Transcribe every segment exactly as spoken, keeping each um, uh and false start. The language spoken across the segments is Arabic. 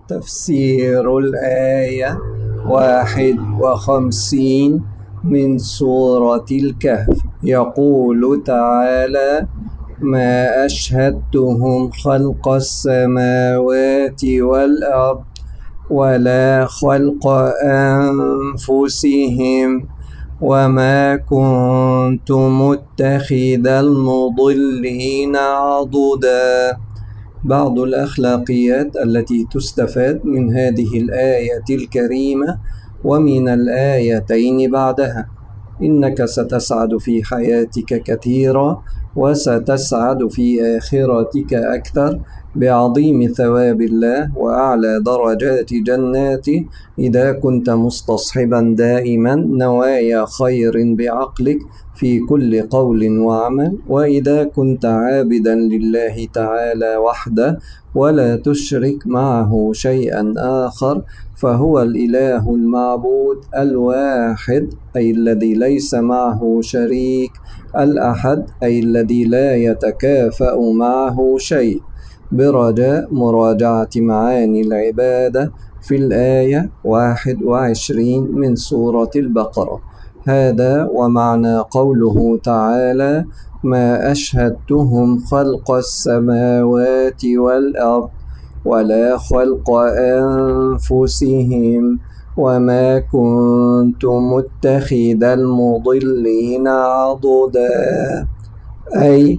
تفسير الآية واحد وخمسين من سورة الكهف. يقول تعالى: ما أشهدتهم خلق السماوات والأرض ولا خلق أنفسهم وما كنت متخذ المضلين عضدا. بعض الأخلاقيات التي تستفاد من هذه الآية الكريمة ومن الآيتين بعدها: إنك ستسعد في حياتك كثيرا، وستسعد في آخرتك أكثر بعظيم ثواب الله وأعلى درجات جناته إذا كنت مستصحبا دائما نوايا خير بعقلك في كل قول وعمل، وإذا كنت عابدا لله تعالى وحده ولا تشرك معه شيئا آخر، فهو الإله المعبود الواحد أي الذي ليس معه شريك، الأحد أي الذي لا يتكافأ معه شيء. برجاء مراجعة معاني العبادة في الآية واحد وعشرين من سورة البقرة. هذا ومعنى قوله تعالى: ما أشهدتهم خلق السماوات والأرض ولا خلق أنفسهم وما كنت متخذ المضلين عضدا. أي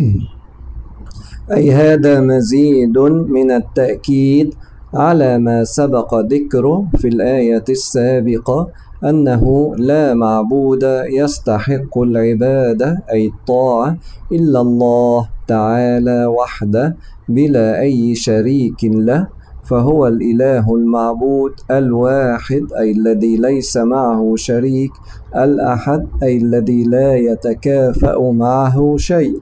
أي هذا مزيد من التأكيد على ما سبق ذكره في الآية السابقة، أنه لا معبود يستحق العبادة أي الطاعة إلا الله تعالى وحده بلا أي شريك له، فهو الإله المعبود الواحد أي الذي ليس معه شريك، الأحد أي الذي لا يتكافأ معه شيء.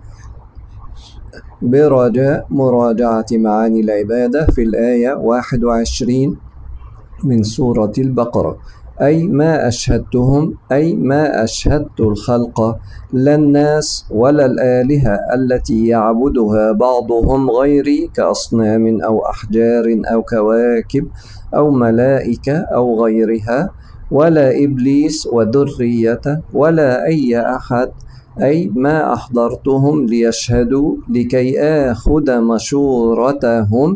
برجاء مراجعة معاني العبادة في الآية واحد وعشرين من سورة البقرة. أي ما أشهدتهم أي ما أشهدت الخلق، لا الناس ولا الآلهة التي يعبدها بعضهم غيري كأصنام أو أحجار أو كواكب أو ملائكة أو غيرها، ولا إبليس وذريته ولا أي أحد. أي ما أحضرتهم ليشهدوا لكي آخذ مشورتهم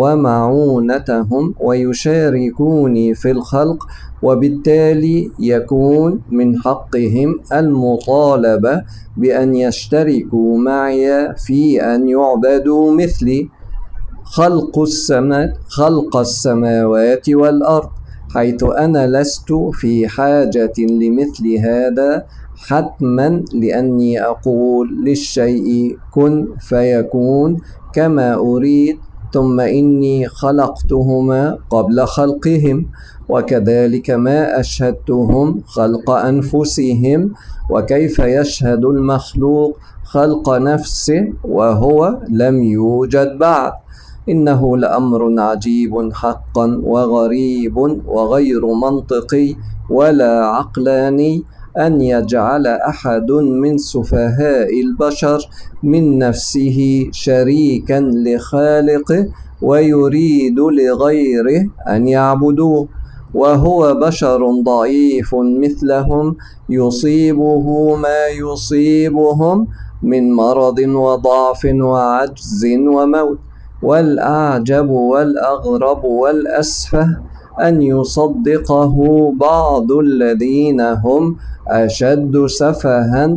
ومعونتهم ويشاركوني في الخلق، وبالتالي يكون من حقهم المطالبة بأن يشتركوا معي في أن يعبدوا مثلي. خلق السماء خلق السماوات والأرض، حيث أنا لست في حاجة لمثل هذا حتما، لأني أقول للشيء كن فيكون كما أريد، ثم إني خلقتهما قبل خلقهم. وكذلك ما أشهدتهم خلق أنفسهم، وكيف يشهد المخلوق خلق نفسه وهو لم يوجد بعد؟ إنه لأمر عجيب حقا وغريب وغير منطقي ولا عقلاني أن يجعل أحد من سفهاء البشر من نفسه شريكا لخالقه ويريد لغيره أن يعبدوه، وهو بشر ضعيف مثلهم يصيبه ما يصيبهم من مرض وضعف وعجز وموت. والأعجب والأغرب والأسفه أن يصدقه بعض الذين هم أشد سفها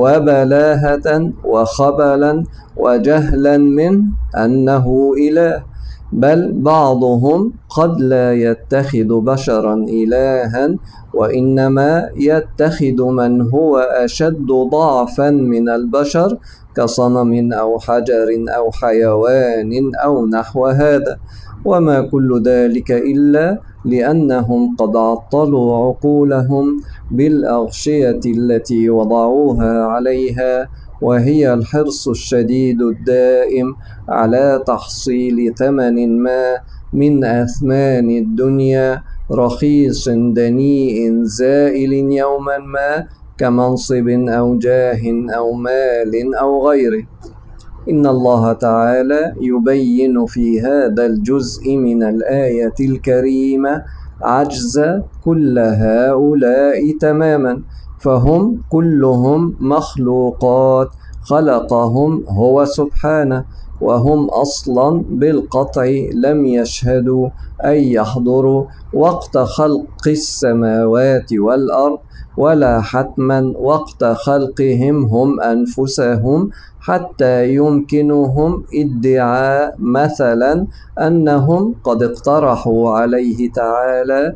وبلاهة وخبلا وجهلا منه أنه إله، بل بعضهم قد لا يتخذ بشرا إلها، وإنما يتخذ من هو أشد ضعفا من البشر كصنم أو حجر أو حيوان أو نحو هذا. وما كل ذلك إلا لأنهم قد عطلوا عقولهم بالأغشية التي وضعوها عليها، وهي الحرص الشديد الدائم على تحصيل ثمن ما من أثمان الدنيا، رخيص دنيء زائل يوما ما، كمنصب أو جاه أو مال أو غيره. إن الله تعالى يبين في هذا الجزء من الآية الكريمة عجز كل هؤلاء تماما، فهم كلهم مخلوقات خلقهم هو سبحانه، وهم أصلا بالقطع لم يشهدوا أي يحضروا وقت خلق السماوات والأرض، ولا حتما وقت خلقهم هم أنفسهم، حتى يمكنهم ادعاء مثلا أنهم قد اقترحوا عليه تعالى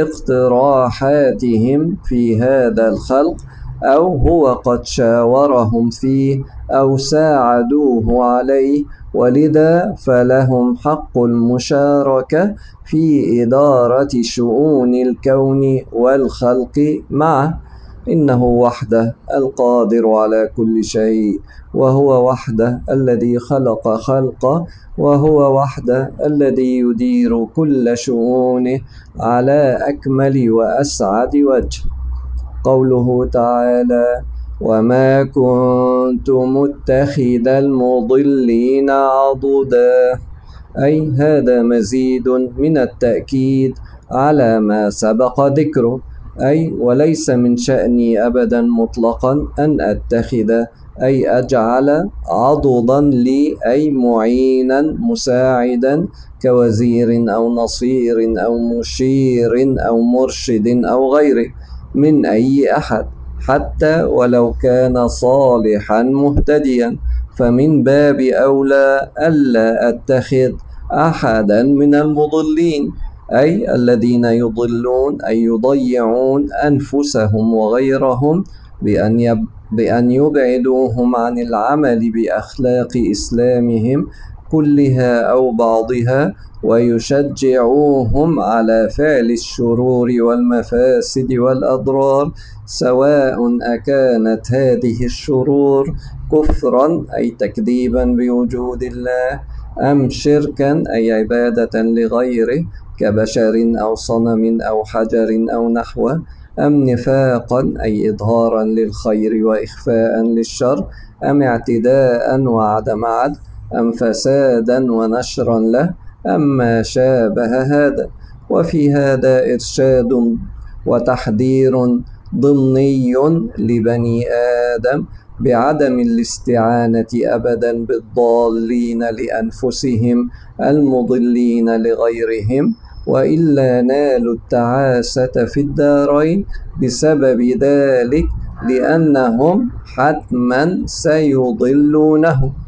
اقتراحاتهم في هذا الخلق، أو هو قد شاورهم فيه أو ساعدوه عليه، ولذا فلهم حق المشاركة في إدارة شؤون الكون والخلق معه. إنه وحده القادر على كل شيء، وهو وحده الذي خلق خلقه، وهو وحده الذي يدير كل شؤونه على أكمل وأسعد وجه. قوله تعالى: وما كنت متخذ المضلين عضدا، أي هذا مزيد من التأكيد على ما سبق ذكره، أي وليس من شأني أبدا مطلقا أن أتخذ أي أجعل عضدا لي أي معينا مساعدا كوزير أو نصير أو مشير أو مرشد أو غيره من أي أحد، حتى ولو كان صالحا مهتديا، فمن باب أولى ألا أتخذ أحدا من المضلين، أي الذين يضلون أي يضيعون أنفسهم وغيرهم بأن يب بأن يبعدوهم عن العمل بأخلاق إسلامهم كلها أو بعضها، ويشجعوهم على فعل الشرور والمفاسد والأضرار، سواء أكانت هذه الشرور كفرا أي تكذيبا بوجود الله، أم شركا أي عبادة لغيره كبشر أو صنم أو حجر أو نحوه، أم نفاقا أي إظهارا للخير وإخفاء للشر، أم اعتداء وعدم عدل، أم فسادا ونشرا له، أم ما شابه هذا. وفي هذا إرشاد وتحذير ضمني لبني آدم بعدم الاستعانة أبدا بالضالين لأنفسهم المضلين لغيرهم، وإلا نالوا التعاسة في الدارين بسبب ذلك، لأنهم حتما سيضلونه.